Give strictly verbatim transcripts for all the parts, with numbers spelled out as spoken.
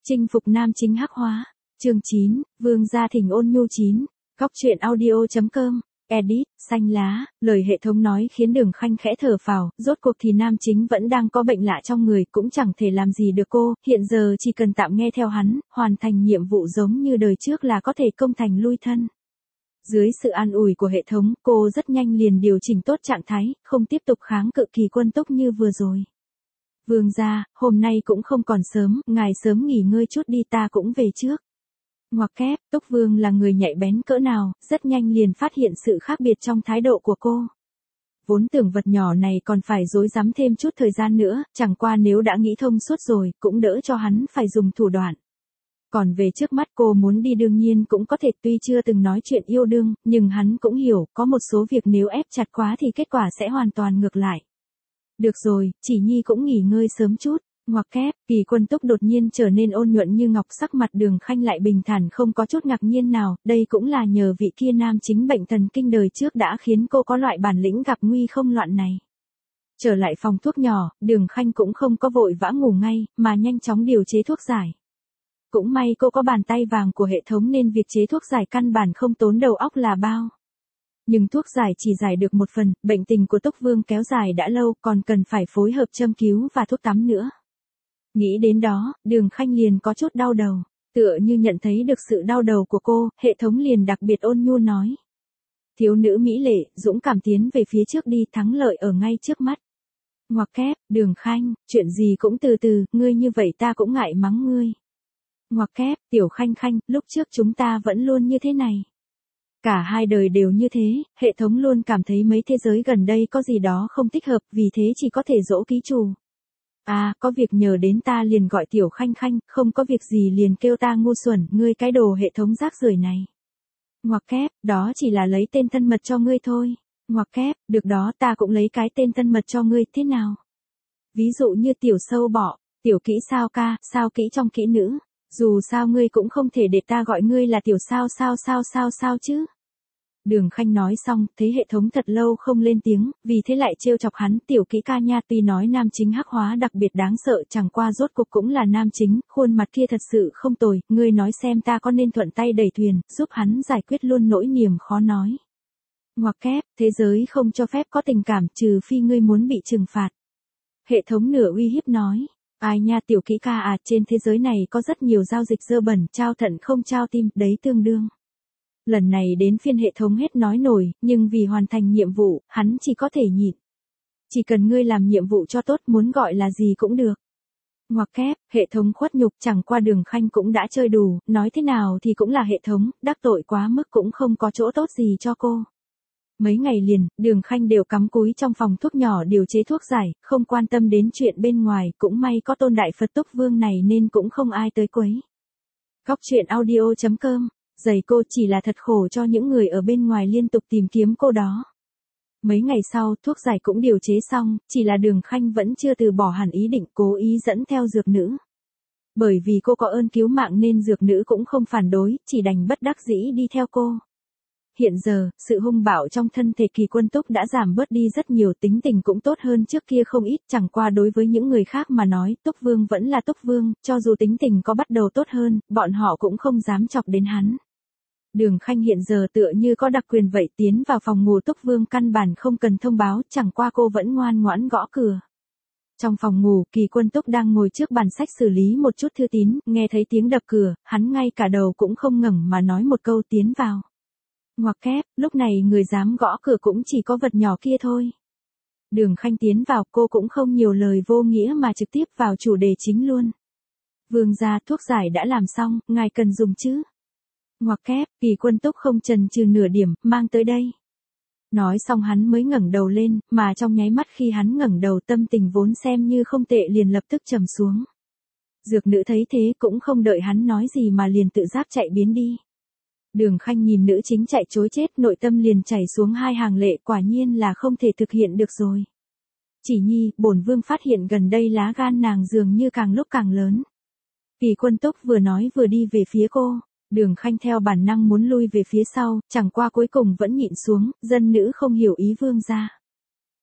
Chinh phục nam chính hắc hóa. Chương chín, Vương gia thỉnh ôn nhu chín. Góc truyện audio chấm com. Edit, xanh lá, lời hệ thống nói khiến Đường Khanh khẽ thở phào, rốt cuộc thì nam chính vẫn đang có bệnh lạ trong người, cũng chẳng thể làm gì được cô, hiện giờ chỉ cần tạm nghe theo hắn, hoàn thành nhiệm vụ giống như đời trước là có thể công thành lui thân. Dưới sự an ủi của hệ thống, cô rất nhanh liền điều chỉnh tốt trạng thái, không tiếp tục kháng cự Kỳ Quân Túc như vừa rồi. Vương gia, hôm nay cũng không còn sớm, ngài sớm nghỉ ngơi chút đi, ta cũng về trước. Ngoặc kép, Túc Vương là người nhạy bén cỡ nào, rất nhanh liền phát hiện sự khác biệt trong thái độ của cô. Vốn tưởng vật nhỏ này còn phải rối rắm thêm chút thời gian nữa, chẳng qua nếu đã nghĩ thông suốt rồi, cũng đỡ cho hắn phải dùng thủ đoạn. Còn về trước mắt cô muốn đi đương nhiên cũng có thể, tuy chưa từng nói chuyện yêu đương, nhưng hắn cũng hiểu, có một số việc nếu ép chặt quá thì kết quả sẽ hoàn toàn ngược lại. Được rồi, chỉ nhi cũng nghỉ ngơi sớm chút. Ngoặc kép, Kỳ Quân Túc đột nhiên trở nên ôn nhuận như ngọc, sắc mặt Đường Khanh lại bình thản không có chút ngạc nhiên nào, đây cũng là nhờ vị kia nam chính bệnh thần kinh đời trước đã khiến cô có loại bản lĩnh gặp nguy không loạn này. Trở lại phòng thuốc nhỏ, Đường Khanh cũng không có vội vã ngủ ngay, mà nhanh chóng điều chế thuốc giải. Cũng may cô có bàn tay vàng của hệ thống nên việc chế thuốc giải căn bản không tốn đầu óc là bao. Nhưng thuốc giải chỉ giải được một phần, bệnh tình của Túc Vương kéo dài đã lâu, còn cần phải phối hợp châm cứu và thuốc tắm nữa. Nghĩ đến đó, Đường Khanh liền có chút đau đầu, tựa như nhận thấy được sự đau đầu của cô, hệ thống liền đặc biệt ôn nhu nói. Thiếu nữ mỹ lệ, dũng cảm tiến về phía trước đi, thắng lợi ở ngay trước mắt. Ngoặc kép, Đường Khanh, chuyện gì cũng từ từ, ngươi như vậy ta cũng ngại mắng ngươi. Ngoặc kép, Tiểu Khanh Khanh, lúc trước chúng ta vẫn luôn như thế này. Cả hai đời đều như thế, hệ thống luôn cảm thấy mấy thế giới gần đây có gì đó không thích hợp, vì thế chỉ có thể dỗ ký chủ. À, có việc nhờ đến ta liền gọi Tiểu Khanh Khanh, không có việc gì liền kêu ta ngu xuẩn, ngươi cái đồ hệ thống rác rưởi này. Ngoặc kép, đó chỉ là lấy tên thân mật cho ngươi thôi. Ngoặc kép, được đó, ta cũng lấy cái tên thân mật cho ngươi, thế nào? Ví dụ như Tiểu Sâu Bọ, Tiểu Kỹ Sao Ca, sao kỹ trong kỹ nữ. Dù sao ngươi cũng không thể để ta gọi ngươi là Tiểu Sao sao sao sao sao chứ. Đường Khanh nói xong, thấy hệ thống thật lâu không lên tiếng, vì thế lại trêu chọc hắn. Tiểu Kỹ ca nha, tuy nói nam chính hắc hóa đặc biệt đáng sợ, chẳng qua rốt cuộc cũng là nam chính, khuôn mặt kia thật sự không tồi, ngươi nói xem ta có nên thuận tay đẩy thuyền, giúp hắn giải quyết luôn nỗi niềm khó nói. Ngoặc kép, thế giới không cho phép có tình cảm, trừ phi ngươi muốn bị trừng phạt. Hệ thống nửa uy hiếp nói. Ai nha Tiểu Kỹ ca à, trên thế giới này có rất nhiều giao dịch dơ bẩn, trao thận không trao tim, đấy tương đương. Lần này đến phiên hệ thống hết nói nổi, nhưng vì hoàn thành nhiệm vụ, hắn chỉ có thể nhịn. Chỉ cần ngươi làm nhiệm vụ cho tốt, muốn gọi là gì cũng được. Ngoặc kép, hệ thống khuất nhục, chẳng qua Đường Khanh cũng đã chơi đủ, nói thế nào thì cũng là hệ thống, đắc tội quá mức cũng không có chỗ tốt gì cho cô. Mấy ngày liền, Đường Khanh đều cắm cúi trong phòng thuốc nhỏ điều chế thuốc giải, không quan tâm đến chuyện bên ngoài, cũng may có Tôn Đại Phật Túc Vương này nên cũng không ai tới quấy. Góc truyện audio chấm com. Giày cô chỉ là thật khổ cho những người ở bên ngoài liên tục tìm kiếm cô đó. Mấy ngày sau, thuốc giải cũng điều chế xong, chỉ là Đường Khanh vẫn chưa từ bỏ hẳn ý định, cố ý dẫn theo dược nữ. Bởi vì cô có ơn cứu mạng nên dược nữ cũng không phản đối, chỉ đành bất đắc dĩ đi theo cô. Hiện giờ, sự hung bạo trong thân thể Kỳ Quân Túc đã giảm bớt đi rất nhiều, tính tình cũng tốt hơn trước kia không ít, chẳng qua đối với những người khác mà nói, Túc Vương vẫn là Túc Vương, cho dù tính tình có bắt đầu tốt hơn, bọn họ cũng không dám chọc đến hắn. Đường Khanh hiện giờ tựa như có đặc quyền vậy, tiến vào phòng ngủ Túc Vương căn bản không cần thông báo, chẳng qua cô vẫn ngoan ngoãn gõ cửa. Trong phòng ngủ, Kỳ Quân Túc đang ngồi trước bàn sách xử lý một chút thư tín, nghe thấy tiếng đập cửa, hắn ngay cả đầu cũng không ngẩng mà nói một câu tiến vào. Ngoặc kép, lúc này người dám gõ cửa cũng chỉ có vật nhỏ kia thôi. Đường Khanh tiến vào, cô cũng không nhiều lời vô nghĩa mà trực tiếp vào chủ đề chính luôn. Vương gia, thuốc giải đã làm xong, ngài cần dùng chứ? Ngoặc kép, Kỳ Quân Túc không chần chừ nửa điểm, mang tới đây. Nói xong hắn mới ngẩng đầu lên, mà trong nháy mắt khi hắn ngẩng đầu, tâm tình vốn xem như không tệ liền lập tức trầm xuống. Dược nữ thấy thế cũng không đợi hắn nói gì mà liền tự giác chạy biến đi. Đường Khanh nhìn nữ chính chạy trối chết, nội tâm liền chảy xuống hai hàng lệ, quả nhiên là không thể thực hiện được rồi. Chỉ nhi, bổn vương phát hiện gần đây lá gan nàng dường như càng lúc càng lớn. Kỳ Quân Túc vừa nói vừa đi về phía cô, Đường Khanh theo bản năng muốn lui về phía sau, chẳng qua cuối cùng vẫn nhịn xuống, dân nữ không hiểu ý vương gia.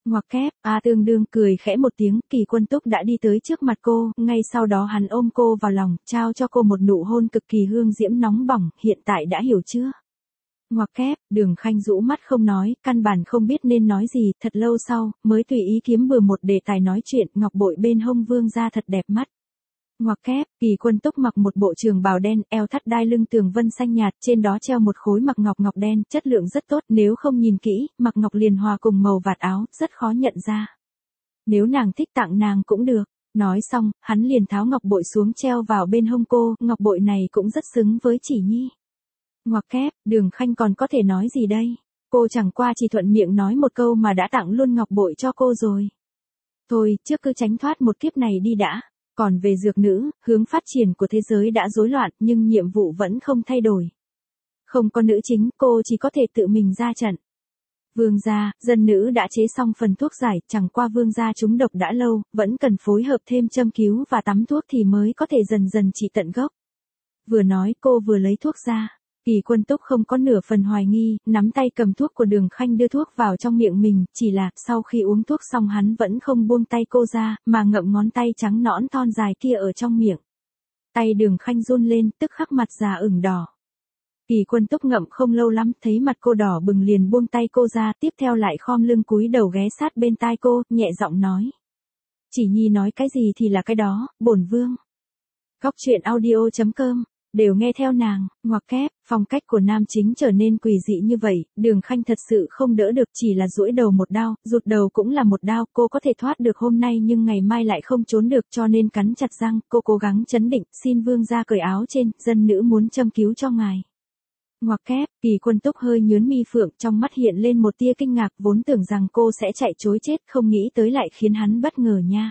Ngoặc kép, A Tương Đương cười khẽ một tiếng, Kỳ Quân Túc đã đi tới trước mặt cô, ngay sau đó hắn ôm cô vào lòng, trao cho cô một nụ hôn cực kỳ hương diễm nóng bỏng, hiện tại đã hiểu chưa? Ngoặc kép, Đường Khanh rũ mắt không nói, căn bản không biết nên nói gì, thật lâu sau, mới tùy ý kiếm bừa một đề tài nói chuyện, ngọc bội bên hông vương gia thật đẹp mắt. Ngoặc kép, Kỳ Quân Túc mặc một bộ trường bào đen, eo thắt đai lưng tường vân xanh nhạt, trên đó treo một khối mặc ngọc ngọc đen, chất lượng rất tốt, nếu không nhìn kỹ, mặc ngọc liền hòa cùng màu vạt áo, rất khó nhận ra. Nếu nàng thích tặng nàng cũng được. Nói xong, hắn liền tháo ngọc bội xuống treo vào bên hông cô, ngọc bội này cũng rất xứng với Chỉ Nhi. Ngoặc kép, Đường Khanh còn có thể nói gì đây? Cô chẳng qua chỉ thuận miệng nói một câu mà đã tặng luôn ngọc bội cho cô rồi. Thôi, trước cứ tránh thoát một kiếp này đi đã. Còn về dược nữ, hướng phát triển của thế giới đã rối loạn, nhưng nhiệm vụ vẫn không thay đổi. Không có nữ chính, cô chỉ có thể tự mình ra trận. Vương gia, dân nữ đã chế xong phần thuốc giải, chẳng qua vương gia trúng độc đã lâu, vẫn cần phối hợp thêm châm cứu và tắm thuốc thì mới có thể dần dần trị tận gốc. Vừa nói cô vừa lấy thuốc ra. Kỳ Quân Túc không có nửa phần hoài nghi, nắm tay cầm thuốc của Đường Khanh đưa thuốc vào trong miệng mình, chỉ là, sau khi uống thuốc xong hắn vẫn không buông tay cô ra, mà ngậm ngón tay trắng nõn thon dài kia ở trong miệng. Tay Đường Khanh run lên, tức khắc mặt già ửng đỏ. Kỳ Quân Túc ngậm không lâu lắm, thấy mặt cô đỏ bừng liền buông tay cô ra, tiếp theo lại khom lưng cúi đầu ghé sát bên tai cô, nhẹ giọng nói. Chỉ Nhi nói cái gì thì là cái đó, bổn vương. Góc truyện audio chấm com đều nghe theo nàng. Ngoặc kép, phong cách của nam chính trở nên quỷ dị như vậy, Đường Khanh thật sự không đỡ được, chỉ là duỗi đầu một đao, rụt đầu cũng là một đao, cô có thể thoát được hôm nay nhưng ngày mai lại không trốn được, cho nên cắn chặt răng, cô cố gắng trấn định, xin vương gia cởi áo trên, dân nữ muốn châm cứu cho ngài. Ngoặc kép, Kỳ Quân Túc hơi nhướng mi phượng, trong mắt hiện lên một tia kinh ngạc, vốn tưởng rằng cô sẽ chạy trối chết, không nghĩ tới lại khiến hắn bất ngờ nha.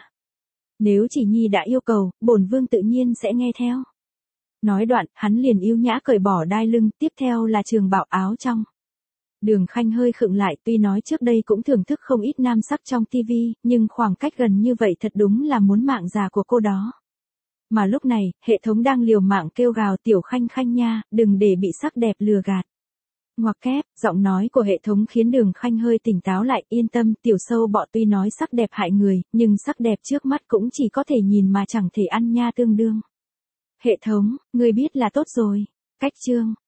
Nếu Chỉ Nhi đã yêu cầu, bổn vương tự nhiên sẽ nghe theo. Nói đoạn, hắn liền yêu nhã cởi bỏ đai lưng, tiếp theo là trường bào áo trong. Đường Khanh hơi khựng lại, tuy nói trước đây cũng thưởng thức không ít nam sắc trong tivi, nhưng khoảng cách gần như vậy thật đúng là muốn mạng già của cô đó. Mà lúc này, hệ thống đang liều mạng kêu gào Tiểu Khanh Khanh nha, đừng để bị sắc đẹp lừa gạt. Ngoặc kép, giọng nói của hệ thống khiến Đường Khanh hơi tỉnh táo lại, yên tâm, tiểu sâu bọ tuy nói sắc đẹp hại người, nhưng sắc đẹp trước mắt cũng chỉ có thể nhìn mà chẳng thể ăn nha Tương Đương. Hệ thống, ngươi biết là tốt rồi. Cách chương.